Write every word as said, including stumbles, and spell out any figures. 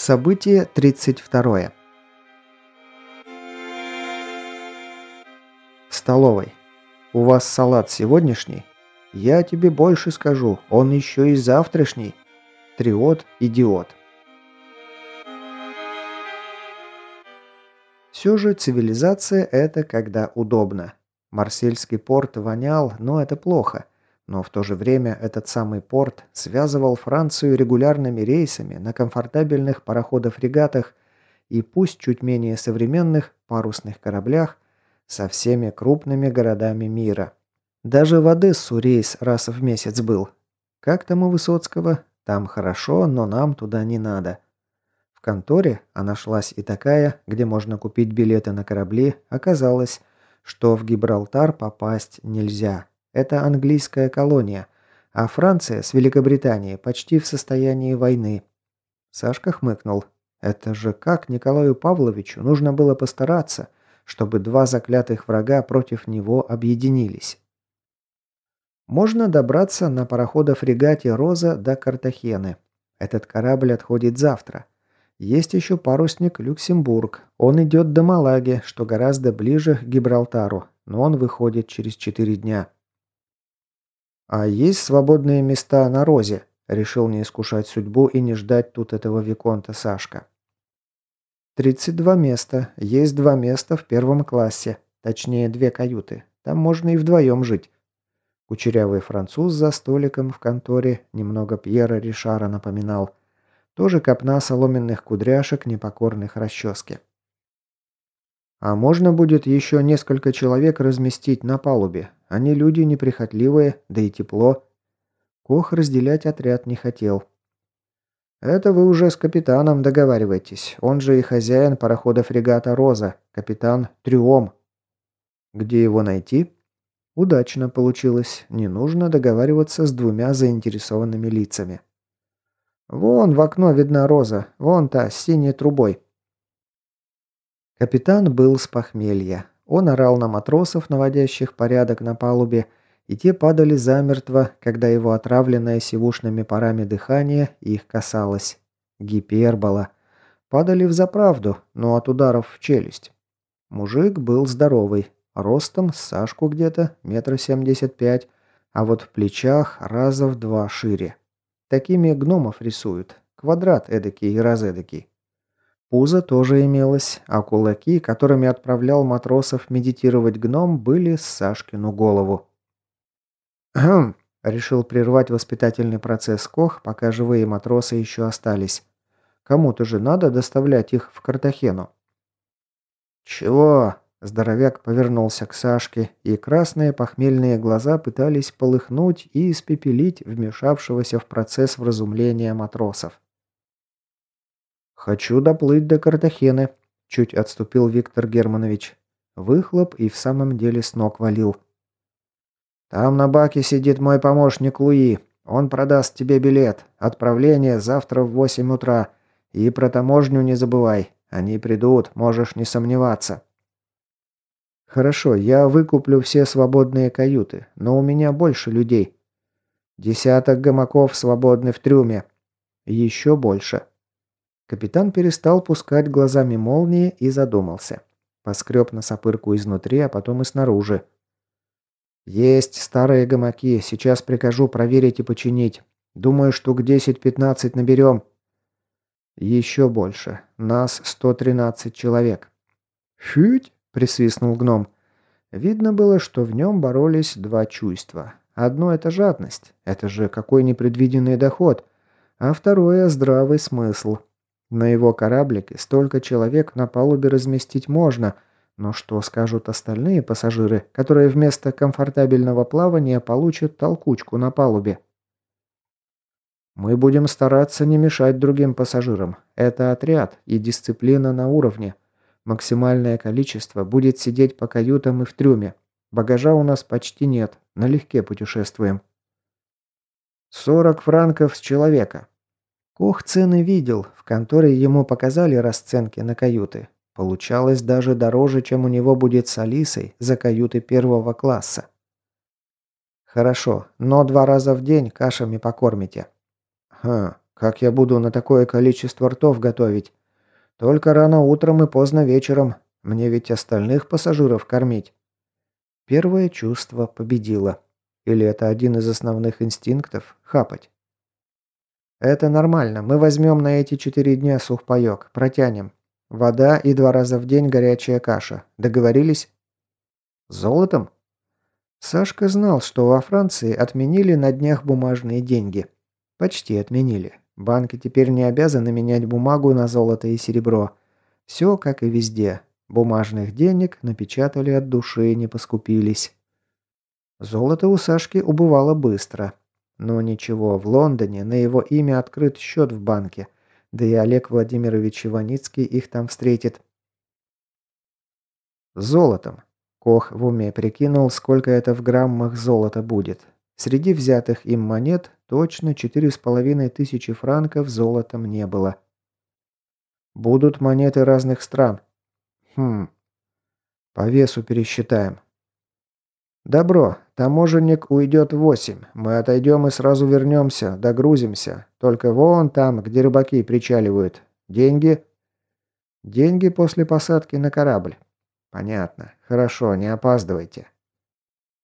Событие тридцать второе. В столовой. «У вас салат сегодняшний?» «Я тебе больше скажу, он еще и завтрашний». Триод, идиот. Все же цивилизация – это когда удобно. Марсельский порт вонял, но это плохо. Но в то же время этот самый порт связывал Францию регулярными рейсами на комфортабельных пароходах-фрегатах и пусть чуть менее современных парусных кораблях со всеми крупными городами мира. Даже в Одессу рейс раз в месяц был. Как там у Высоцкого? Там хорошо, но нам туда не надо. В конторе, а нашлась и такая, где можно купить билеты на корабли, оказалось, что в Гибралтар попасть нельзя. Это английская колония, а Франция с Великобританией почти в состоянии войны. Сашка хмыкнул. Это же как Николаю Павловичу нужно было постараться, чтобы два заклятых врага против него объединились. Можно добраться на пароходо-фрегате «Роза» до Картахены. Этот корабль отходит завтра. Есть еще парусник «Люксембург». Он идет до Малаги, что гораздо ближе к Гибралтару, но он выходит через четыре дня. «А есть свободные места на «Розе»?» Решил не искушать судьбу и не ждать тут этого виконта Сашка. «тридцать два места. Есть два места в первом классе. Точнее, две каюты. Там можно и вдвоем жить». Кучерявый француз за столиком в конторе немного Пьера Ришара напоминал. Тоже копна соломенных кудряшек, непокорных расчески. «А можно будет еще несколько человек разместить на палубе? Они люди неприхотливые, да и тепло». Кох разделять отряд не хотел. «Это вы уже с капитаном договариваетесь. Он же и хозяин парохода-фрегата «Роза», капитан Трюом». «Где его найти?» «Удачно получилось. Не нужно договариваться с двумя заинтересованными лицами». «Вон в окно видна «Роза», вон та, с синей трубой». Капитан был с похмелья. Он орал на матросов, наводящих порядок на палубе, и те падали замертво, когда его отравленное сивушными парами дыхание их касалось. Гипербола. Падали взаправду, но от ударов в челюсть. Мужик был здоровый, ростом с Сашку где-то, метр семьдесят пять, а вот в плечах раза в два шире. Такими гномов рисуют. Квадрат эдакий и разэдакий. Пузо тоже имелось, а кулаки, которыми отправлял матросов медитировать гном, были с Сашкину голову. «Хм», — решил прервать воспитательный процесс Кох, пока живые матросы еще остались. «Кому-то же надо доставлять их в Картахену». «Чего?» — здоровяк повернулся к Сашке, и красные похмельные глаза пытались полыхнуть и испепелить вмешавшегося в процесс вразумления матросов. «Хочу доплыть до Картахены», — чуть отступил Виктор Германович. Выхлоп и в самом деле с ног валил. «Там на баке сидит мой помощник Луи. Он продаст тебе билет. Отправление завтра в восемь утра. И про таможню не забывай. Они придут, можешь не сомневаться». «Хорошо, я выкуплю все свободные каюты, но у меня больше людей. Десяток гамаков свободны в трюме. Еще больше». Капитан перестал пускать глазами молнии и задумался. Поскреб носопырку изнутри, а потом и снаружи. «Есть старые гамаки, сейчас прикажу проверить и починить. Думаю, штук десять-пятнадцать наберем». «Еще больше. Нас сто тринадцать человек». «Фють!» – присвистнул гном. Видно было, что в нем боролись два чувства. Одно – это жадность. Это же какой непредвиденный доход. А второе – здравый смысл. На его кораблике столько человек на палубе разместить можно, но что скажут остальные пассажиры, которые вместо комфортабельного плавания получат толкучку на палубе? Мы будем стараться не мешать другим пассажирам. Это отряд и дисциплина на уровне. Максимальное количество будет сидеть по каютам и в трюме. Багажа у нас почти нет, налегке путешествуем. сорок франков с человека. Кох цены видел, в конторе ему показали расценки на каюты. Получалось даже дороже, чем у него будет с Алисой за каюты первого класса. «Хорошо, но два раза в день кашами покормите». «Хм, Как я буду на такое количество ртов готовить? Только рано утром и поздно вечером. Мне ведь остальных пассажиров кормить. Первое чувство победило. Или это один из основных инстинктов – хапать? Это нормально. Мы возьмем на эти четыре дня сухпайок. Протянем. Вода и два раза в день горячая каша. Договорились? Золотом? Сашка знал, что во Франции отменили на днях бумажные деньги. Почти отменили. Банки теперь не обязаны менять бумагу на золото и серебро. Все как и везде. Бумажных денег напечатали от души, не поскупились. Золото у Сашки убывало быстро. Но ничего, в Лондоне на его имя открыт счет в банке. Да и Олег Владимирович Иваницкий их там встретит. Золотом. Кох в уме прикинул, сколько это в граммах золота будет. Среди взятых им монет точно четыре с половиной тысячи франков золотом не было. Будут монеты разных стран. Хм. По весу пересчитаем. Добро. Таможенник уйдет в восемь. Мы отойдем и сразу вернемся, догрузимся. Только вон там, где рыбаки причаливают. Деньги? Деньги после посадки на корабль. Понятно. Хорошо, не опаздывайте.